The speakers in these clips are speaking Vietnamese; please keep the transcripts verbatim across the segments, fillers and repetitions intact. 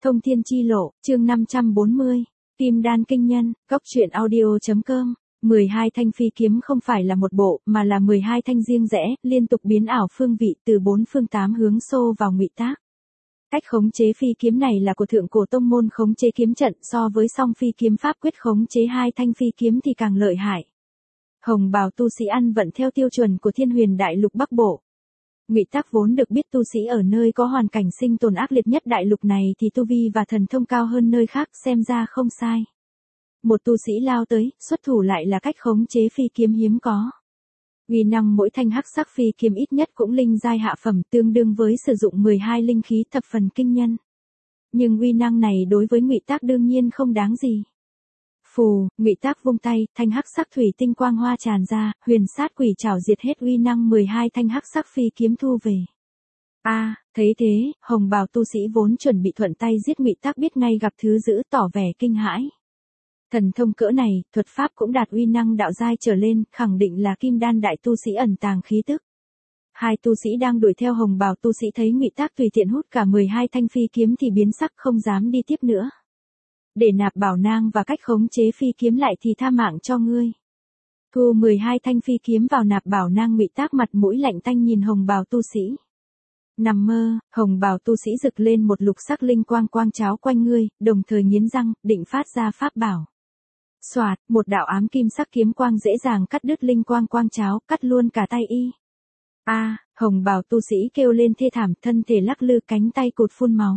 Thông thiên chi lộ, chương năm trăm bốn mươi. Kim đan kinh nhân, góc truyện audio.com. mười hai thanh phi kiếm không phải là một bộ, mà là mười hai thanh riêng rẽ, liên tục biến ảo phương vị từ bốn phương tám hướng xô vào ngụy tác. Cách khống chế phi kiếm này là của thượng cổ tông môn khống chế kiếm trận, so với song phi kiếm pháp quyết khống chế hai thanh phi kiếm thì càng lợi hại. Hồng bào tu sĩ ăn vận theo tiêu chuẩn của Thiên Huyền Đại Lục Bắc Bộ. Ngụy tác vốn được biết tu sĩ ở nơi có hoàn cảnh sinh tồn ác liệt nhất đại lục này thì tu vi và thần thông cao hơn nơi khác, xem ra không sai. Một tu sĩ lao tới, xuất thủ lại là cách khống chế phi kiếm hiếm có. Uy năng mỗi thanh hắc sắc phi kiếm ít nhất cũng linh giai hạ phẩm, tương đương với sử dụng mười hai linh khí, thập phần kinh nhân. Nhưng uy năng này đối với Ngụy tác đương nhiên không đáng gì. Phù, Ngụy tác vung tay, thanh hắc sắc thủy tinh quang hoa tràn ra, huyền sát quỷ trảo diệt hết uy năng mười hai thanh hắc sắc phi kiếm thu về. A, à, thấy thế, hồng bào tu sĩ vốn chuẩn bị thuận tay giết Ngụy tác biết ngay gặp thứ dữ, tỏ vẻ kinh hãi. Thần thông cỡ này, thuật pháp cũng đạt uy năng đạo giai trở lên, khẳng định là kim đan đại tu sĩ ẩn tàng khí tức. Hai tu sĩ đang đuổi theo hồng bào tu sĩ thấy Ngụy tác tùy tiện hút cả mười hai thanh phi kiếm thì biến sắc, không dám đi tiếp nữa. Để nạp bảo nang và cách khống chế phi kiếm lại thì tha mạng cho ngươi. Thu mười hai thanh phi kiếm vào nạp bảo nang, Ngụy tác mặt mũi lạnh tanh nhìn hồng bào tu sĩ. Nằm mơ, hồng bào tu sĩ rực lên một lục sắc linh quang quang cháo quanh ngươi, đồng thời nghiến răng, định phát ra pháp bảo. Xoạt, một đạo ám kim sắc kiếm quang dễ dàng cắt đứt linh quang quang cháo, cắt luôn cả tay y. A, à, hồng bào tu sĩ kêu lên thê thảm, thân thể lắc lư, cánh tay cụt phun máu.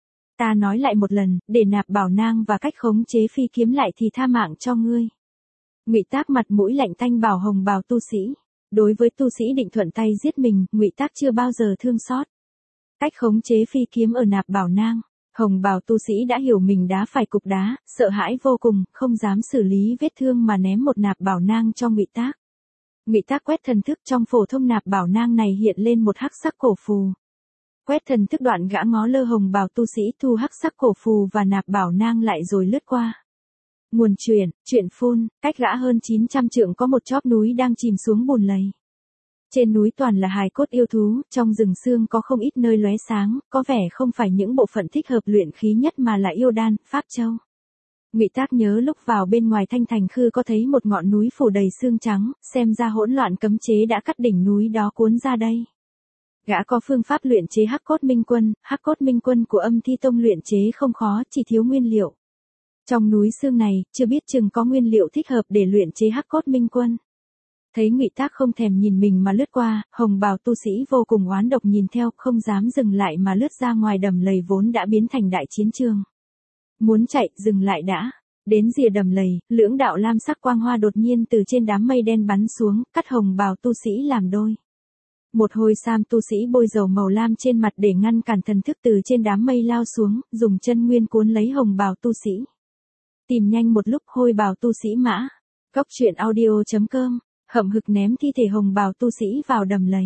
Ta nói lại một lần, để nạp bảo nang và cách khống chế phi kiếm lại thì tha mạng cho ngươi. Ngụy tác mặt mũi lạnh tanh bảo hồng bào tu sĩ. Đối với tu sĩ định thuận tay giết mình, Ngụy tác chưa bao giờ thương xót. Cách khống chế phi kiếm ở nạp bảo nang, hồng bào tu sĩ đã hiểu mình đá phải cục đá, sợ hãi vô cùng, không dám xử lý vết thương mà ném một nạp bảo nang cho Ngụy tác. Ngụy tác quét thần thức, trong phổ thông nạp bảo nang này hiện lên một hắc sắc cổ phù. Quét thần thức đoạn, gã ngó lơ hồng bào tu sĩ thu hắc sắc cổ phù và nạp bảo nang lại rồi lướt qua. Nguồn truyền, truyện phun, cách gã hơn chín trăm trượng có một chóp núi đang chìm xuống bùn lầy. Trên núi toàn là hài cốt yêu thú, trong rừng xương có không ít nơi lóe sáng, có vẻ không phải những bộ phận thích hợp luyện khí nhất mà là yêu đan, pháp châu. Ngụy tác nhớ lúc vào bên ngoài Thanh Thành Khư có thấy một ngọn núi phủ đầy xương trắng, xem ra hỗn loạn cấm chế đã cắt đỉnh núi đó cuốn ra đây. Gã có phương pháp luyện chế hắc cốt minh quân, hắc cốt minh quân của Âm Thi Tông luyện chế không khó, chỉ thiếu nguyên liệu. Trong núi xương này, chưa biết chừng có nguyên liệu thích hợp để luyện chế hắc cốt minh quân. Thấy Ngụy tác không thèm nhìn mình mà lướt qua, hồng bào tu sĩ vô cùng oán độc nhìn theo, không dám dừng lại mà lướt ra ngoài đầm lầy vốn đã biến thành đại chiến trường. Muốn chạy, dừng lại đã. Đến rìa đầm lầy, lưỡng đạo lam sắc quang hoa đột nhiên từ trên đám mây đen bắn xuống, cắt hồng bào tu sĩ làm đôi. Một hồi sam tu sĩ bôi dầu màu lam trên mặt để ngăn cản thần thức từ trên đám mây lao xuống, dùng chân nguyên cuốn lấy hồng bào tu sĩ. Tìm nhanh một lúc, hôi bào tu sĩ mã. Góc truyện audio.com, hậm hực ném thi thể hồng bào tu sĩ vào đầm lầy.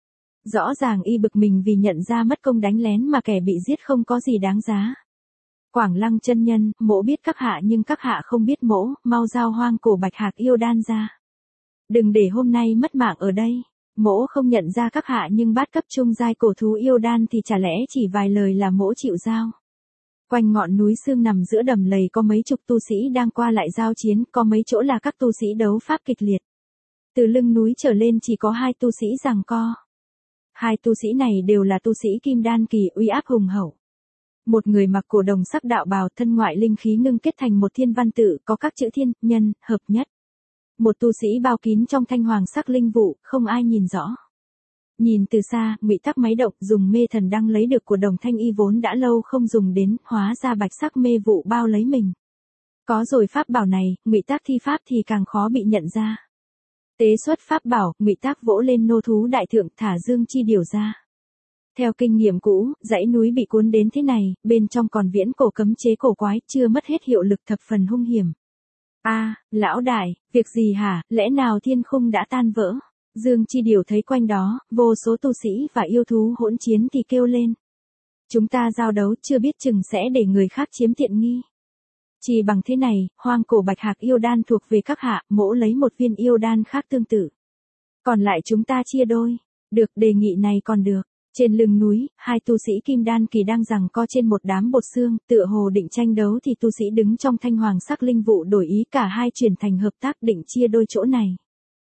Rõ ràng y bực mình vì nhận ra mất công đánh lén mà kẻ bị giết không có gì đáng giá. Quảng Lăng chân nhân, mỗ biết các hạ nhưng các hạ không biết mỗ, mau giao hoang cổ bạch hạc yêu đan ra. Đừng để hôm nay mất mạng ở đây. Mỗ không nhận ra các hạ nhưng bát cấp trung giai cổ thú yêu đan thì chả lẽ chỉ vài lời là mỗ chịu giao. Quanh ngọn núi xương nằm giữa đầm lầy có mấy chục tu sĩ đang qua lại giao chiến, có mấy chỗ là các tu sĩ đấu pháp kịch liệt. Từ lưng núi trở lên chỉ có hai tu sĩ giằng co. Hai tu sĩ này đều là tu sĩ kim đan kỳ, uy áp hùng hậu. Một người mặc cổ đồng sắc đạo bào, thân ngoại linh khí ngưng kết thành một thiên văn tự, có các chữ thiên, nhân, hợp nhất. Một tu sĩ bao kín trong thanh hoàng sắc linh vụ, không ai nhìn rõ. Nhìn từ xa, Ngụy tác máy động, dùng mê thần đăng lấy được của đồng thanh y vốn đã lâu không dùng đến, hóa ra bạch sắc mê vụ bao lấy mình. Có rồi pháp bảo này, Ngụy tác thi pháp thì càng khó bị nhận ra. Tế xuất pháp bảo, Ngụy tác vỗ lên nô thú đại thượng, thả dương chi điều ra. Theo kinh nghiệm cũ, dãy núi bị cuốn đến thế này, bên trong còn viễn cổ cấm chế cổ quái, chưa mất hết hiệu lực, thập phần hung hiểm. A, à, lão đại, việc gì hả, lẽ nào thiên khung đã tan vỡ? Dương Chi Điều thấy quanh đó, vô số tu sĩ và yêu thú hỗn chiến thì kêu lên. Chúng ta giao đấu chưa biết chừng sẽ để người khác chiếm tiện nghi. Chỉ bằng thế này, hoang cổ bạch hạc yêu đan thuộc về các hạ, mỗ lấy một viên yêu đan khác tương tự. Còn lại chúng ta chia đôi. Được, đề nghị này còn được. Trên lưng núi, hai tu sĩ kim đan kỳ đang giằng co trên một đám bột xương, tựa hồ định tranh đấu thì tu sĩ đứng trong thanh hoàng sắc linh vụ đổi ý, cả hai chuyển thành hợp tác định chia đôi chỗ này.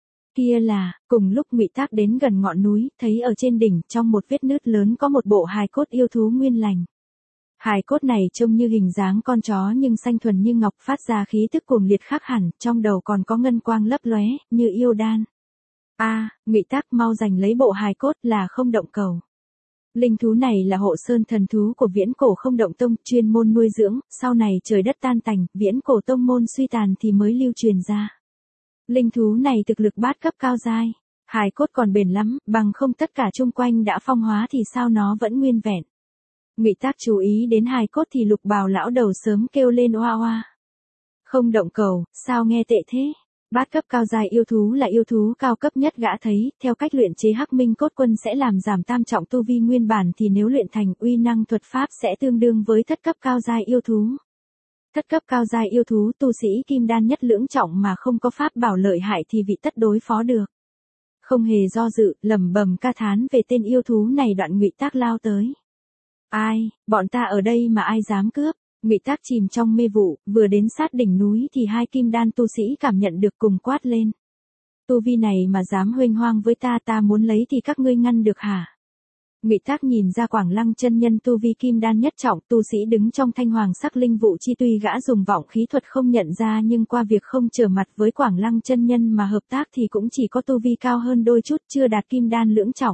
Kia là, cùng lúc Ngụy Tác đến gần ngọn núi, thấy ở trên đỉnh, trong một vết nứt lớn có một bộ hài cốt yêu thú nguyên lành. Hài cốt này trông như hình dáng con chó nhưng xanh thuần như ngọc, phát ra khí tức cuồng liệt khác hẳn, trong đầu còn có ngân quang lấp lóe, như yêu đan. A, à, Ngụy Tác mau giành lấy bộ hài cốt, là Không Động Cầu. Linh thú này là hộ sơn thần thú của Viễn Cổ Không Động Tông, chuyên môn nuôi dưỡng, sau này trời đất tan tành, Viễn Cổ Tông môn suy tàn thì mới lưu truyền ra. Linh thú này thực lực bát cấp cao giai, hài cốt còn bền lắm, bằng không tất cả chung quanh đã phong hóa thì sao nó vẫn nguyên vẹn. Ngụy Tác chú ý đến hài cốt thì Lục Bào lão đầu sớm kêu lên oa oa. Không Động Cầu, sao nghe tệ thế? Bát cấp cao giai yêu thú là yêu thú cao cấp nhất gã thấy, theo cách luyện chế Hắc Minh Cốt Quân sẽ làm giảm tam trọng tu vi nguyên bản, thì nếu luyện thành uy năng thuật pháp sẽ tương đương với thất cấp cao giai yêu thú. Thất cấp cao giai yêu thú tu sĩ kim đan nhất lưỡng trọng mà không có pháp bảo lợi hại thì vị tất đối phó được. Không hề do dự, lẩm bẩm ca thán về tên yêu thú này, đoạn Ngụy Tác lao tới. Ai, bọn ta ở đây mà ai dám cướp? Ngụy Tác chìm trong mê vụ, vừa đến sát đỉnh núi thì hai kim đan tu sĩ cảm nhận được cùng quát lên. Tu vi này mà dám huênh hoang với ta, ta muốn lấy thì các ngươi ngăn được hả? Ngụy Tác nhìn ra Quảng Lăng chân nhân tu vi kim đan nhất trọng, tu sĩ đứng trong thanh hoàng sắc linh vụ chi, tuy gã dùng vọng khí thuật không nhận ra, nhưng qua việc không trở mặt với Quảng Lăng chân nhân mà hợp tác thì cũng chỉ có tu vi cao hơn đôi chút, chưa đạt kim đan lưỡng trọng.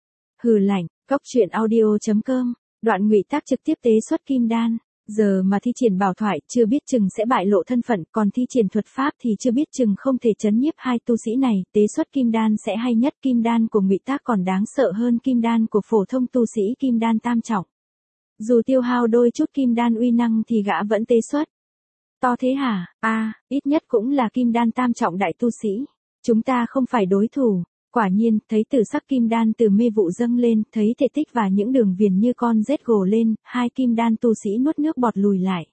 Hừ lạnh, cốc truyện audio chấm com, đoạn Ngụy Tác trực tiếp tế xuất kim đan. Giờ mà thi triển bảo thoại, chưa biết chừng sẽ bại lộ thân phận, còn thi triển thuật pháp thì chưa biết chừng không thể chấn nhiếp hai tu sĩ này, tế xuất kim đan sẽ hay nhất. Kim đan của Ngụy Tác còn đáng sợ hơn kim đan của phổ thông tu sĩ kim đan tam trọng. Dù tiêu hao đôi chút kim đan uy năng thì gã vẫn tế xuất. To thế hả? A, à, ít nhất cũng là kim đan tam trọng đại tu sĩ. Chúng ta không phải đối thủ. Quả nhiên, thấy tử sắc kim đan từ mê vụ dâng lên, thấy thể tích và những đường viền như con rết gồ lên, hai kim đan tu sĩ nuốt nước bọt lùi lại.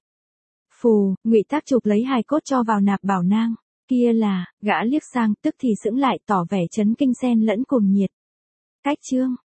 Phù, Ngụy Tác chụp lấy hài cốt cho vào nạp bảo nang. Kia là, gã liếc sang, tức thì sững lại, tỏ vẻ chấn kinh xen lẫn cuồng nhiệt. Cách chương.